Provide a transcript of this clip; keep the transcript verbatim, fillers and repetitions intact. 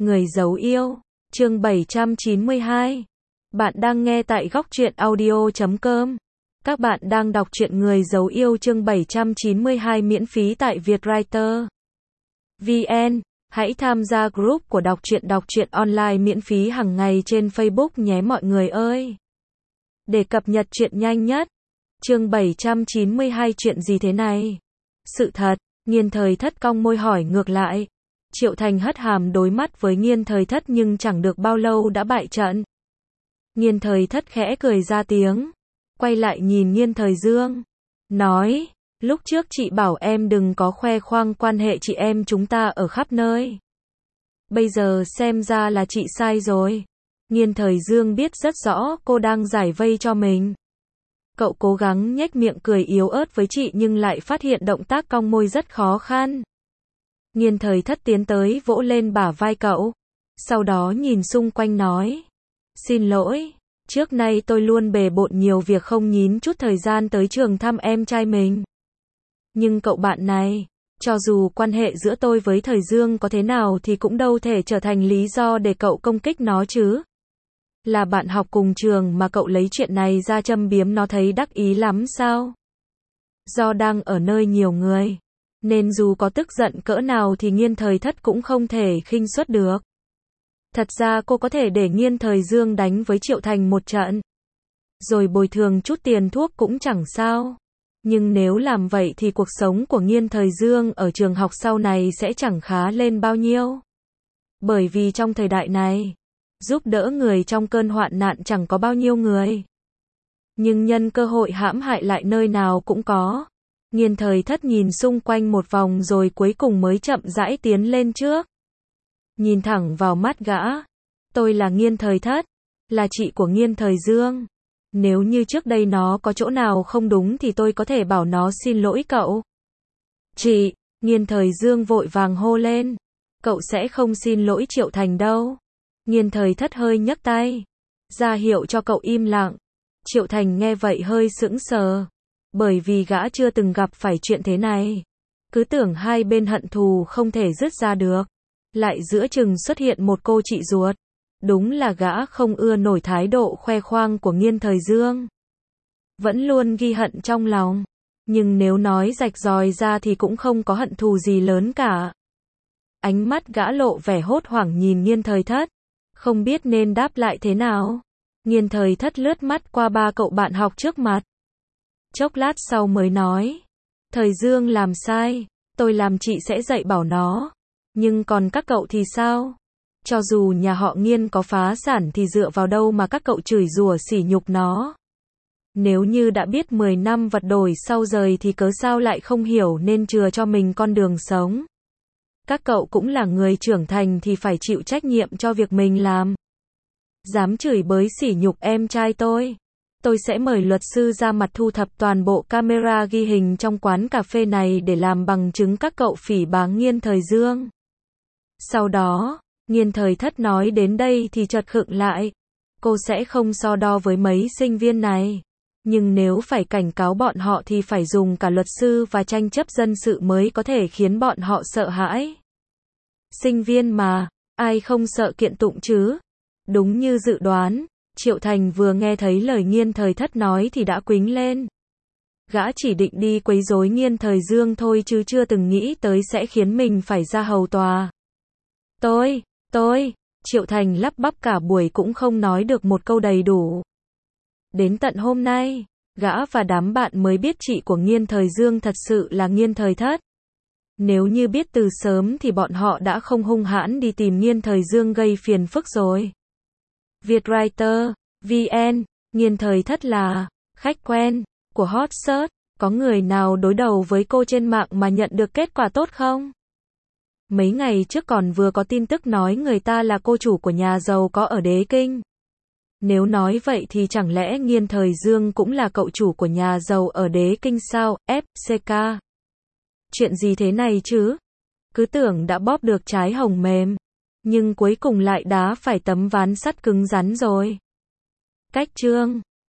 Người giấu yêu, chương bảy trăm chín mươi hai. Bạn đang nghe tại góc truyện audio chấm com. Các bạn đang đọc truyện Người giấu yêu chương bảy trăm chín mươi hai miễn phí tại Vietwriter. vê en. Hãy tham gia group của đọc truyện đọc truyện online miễn phí hàng ngày trên Facebook nhé mọi người ơi. Để cập nhật truyện nhanh nhất. Chương bảy trăm chín mươi hai chuyện gì thế này? Sự thật, Nghiên Thời Thất cong môi hỏi ngược lại. Triệu Thành hất hàm đối mắt với Nghiên Thời Thất nhưng chẳng được bao lâu đã bại trận. Nghiên Thời Thất khẽ cười ra tiếng, quay lại nhìn Nghiên Thời Dương, nói, lúc trước chị bảo em đừng có khoe khoang quan hệ chị em chúng ta ở khắp nơi. Bây giờ xem ra là chị sai rồi. Nghiên Thời Dương biết rất rõ cô đang giải vây cho mình. Cậu cố gắng nhếch miệng cười yếu ớt với chị nhưng lại phát hiện động tác cong môi rất khó khăn. Nghiên Thời Thất tiến tới vỗ lên bả vai cậu, sau đó nhìn xung quanh nói, xin lỗi, trước nay tôi luôn bề bộn nhiều việc không nhín chút thời gian tới trường thăm em trai mình. Nhưng cậu bạn này, cho dù quan hệ giữa tôi với Thời Dương có thế nào thì cũng đâu thể trở thành lý do để cậu công kích nó chứ. Là bạn học cùng trường mà cậu lấy chuyện này ra châm biếm nó thấy đắc ý lắm sao? Do đang ở nơi nhiều người, nên dù có tức giận cỡ nào thì Nghiên Thời Thất cũng không thể khinh suất được. Thật ra cô có thể để Nghiên Thời Dương đánh với Triệu Thành một trận, rồi bồi thường chút tiền thuốc cũng chẳng sao. Nhưng nếu làm vậy thì cuộc sống của Nghiên Thời Dương ở trường học sau này sẽ chẳng khá lên bao nhiêu. Bởi vì trong thời đại này, giúp đỡ người trong cơn hoạn nạn chẳng có bao nhiêu người. Nhưng nhân cơ hội hãm hại lại nơi nào cũng có. Nghiên Thời Thất nhìn xung quanh một vòng rồi cuối cùng mới chậm rãi tiến lên trước. Nhìn thẳng vào mắt gã. Tôi là Nghiên Thời Thất, là chị của Nghiên Thời Dương. Nếu như trước đây nó có chỗ nào không đúng thì tôi có thể bảo nó xin lỗi cậu. Chị, Nghiên Thời Dương vội vàng hô lên. Cậu sẽ không xin lỗi Triệu Thành đâu. Nghiên Thời Thất hơi nhấc tay, ra hiệu cho cậu im lặng. Triệu Thành nghe vậy hơi sững sờ. Bởi vì gã chưa từng gặp phải chuyện thế này. Cứ tưởng hai bên hận thù không thể dứt ra được. Lại giữa chừng xuất hiện một cô chị ruột. Đúng là gã không ưa nổi thái độ khoe khoang của Nghiên Thời Dương. Vẫn luôn ghi hận trong lòng. Nhưng nếu nói rạch ròi ra thì cũng không có hận thù gì lớn cả. Ánh mắt gã lộ vẻ hốt hoảng nhìn Nghiên Thời Thất. Không biết nên đáp lại thế nào. Nghiên Thời Thất lướt mắt qua ba cậu bạn học trước mặt. Chốc lát sau mới nói, Thời Dương làm sai, tôi làm chị sẽ dạy bảo nó. Nhưng còn các cậu thì sao? Cho dù nhà họ Nghiên có phá sản thì dựa vào đâu mà các cậu chửi rủa sỉ nhục nó? Nếu như đã biết mười năm vật đổi sau rời thì cớ sao lại không hiểu nên chừa cho mình con đường sống? Các cậu cũng là người trưởng thành thì phải chịu trách nhiệm cho việc mình làm. Dám chửi bới sỉ nhục em trai tôi. Tôi sẽ mời luật sư ra mặt thu thập toàn bộ camera ghi hình trong quán cà phê này để làm bằng chứng các cậu phỉ báng Nghiên Thời Dương. Sau đó, Nghiên Thời Thất nói đến đây thì chợt khựng lại. Cô sẽ không so đo với mấy sinh viên này. Nhưng nếu phải cảnh cáo bọn họ thì phải dùng cả luật sư và tranh chấp dân sự mới có thể khiến bọn họ sợ hãi. Sinh viên mà, ai không sợ kiện tụng chứ? Đúng như dự đoán. Triệu Thành vừa nghe thấy lời Nghiên Thời Thất nói thì đã quýnh lên. Gã chỉ định đi quấy rối Nghiên Thời Dương thôi chứ chưa từng nghĩ tới sẽ khiến mình phải ra hầu tòa. Tôi, tôi, Triệu Thành lắp bắp cả buổi cũng không nói được một câu đầy đủ. Đến tận hôm nay, gã và đám bạn mới biết chị của Nghiên Thời Dương thật sự là Nghiên Thời Thất. Nếu như biết từ sớm thì bọn họ đã không hung hãn đi tìm Nghiên Thời Dương gây phiền phức rồi. Vietwriter, vê en, Nghiên Thời Thất là khách quen của Hot Search. Có người nào đối đầu với cô trên mạng mà nhận được kết quả tốt không? Mấy ngày trước còn vừa có tin tức nói người ta là cô chủ của nhà giàu có ở Đế Kinh. Nếu nói vậy thì chẳng lẽ Nghiên Thời Dương cũng là cậu chủ của nhà giàu ở Đế Kinh sao? ép xê ca. Chuyện gì thế này chứ? Cứ tưởng đã bóp được trái hồng mềm. Nhưng cuối cùng lại đá phải tấm ván sắt cứng rắn rồi. Cách chương